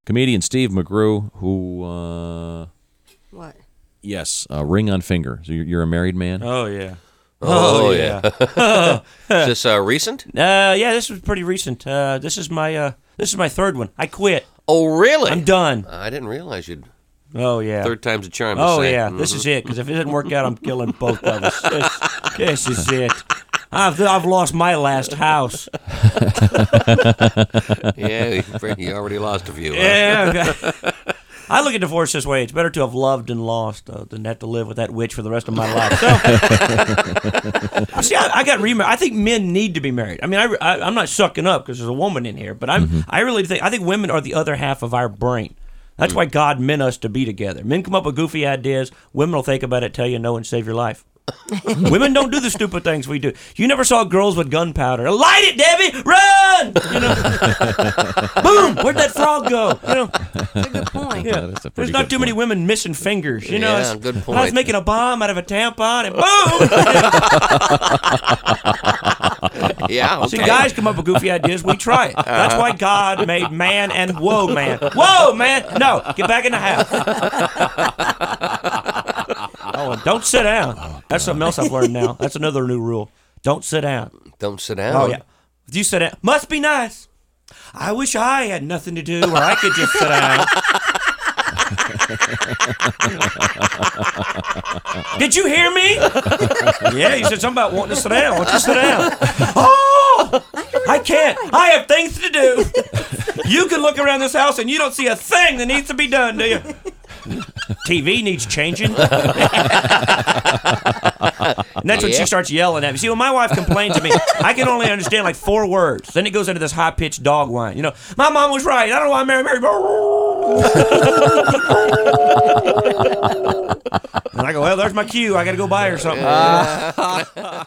Comedian Steve McGrew, who, What? yes, ring on finger. So you're a married man? Oh, yeah. Oh, yeah. Is this recent? Yeah, this was pretty recent. This is my third one. I quit. Oh, really? I'm done. I didn't realize you'd. Oh, yeah. Third time's a charm. Oh, say. yeah. This is it. Because if it doesn't work out, I'm killing both of us. This is it. I've lost my last house. Yeah, you already lost a few. Huh? Yeah. I look at divorce this way. It's better to have loved and lost than have to live with that witch for the rest of my life. So, see, I got remarried. I think men need to be married. I mean, I'm not sucking up because there's a woman in here, but I really think women are the other half of our brain. That's why God meant us to be together. Men come up with goofy ideas. Women will think about it, tell you no, and save your life. Women don't do the stupid things we do. You never saw girls with gunpowder. Light it, Debbie! Run! You know? Boom! Where'd that frog go? You know? That's a good point. Yeah. That's a pretty There's not good too many point. women missing fingers. You know? Yeah, good point. I was making a bomb out of a tampon and boom! Yeah, okay. See, guys come up with goofy ideas. We try it. That's why God made man and whoa, man. Whoa, man! No, get back in the house. Oh, and don't sit down. That's something else I've learned now. That's another new rule. Don't sit down. Don't sit down. Oh, yeah. If you sit down, must be nice. I wish I had nothing to do where I could just sit down. Did you hear me? Yeah, you said something about wanting to sit down. Why don't you sit down? Oh, I can't. I have things to do. You can look around this house and you don't see a thing that needs to be done, do you? TV needs changing. And that's when she starts yelling at me. See, when my wife complains to me, I can only understand like 4 words. Then it goes into this high-pitched dog whine. You know, my mom was right. I don't know why I married Mary. And I go, well, there's my cue. I got to go buy her something.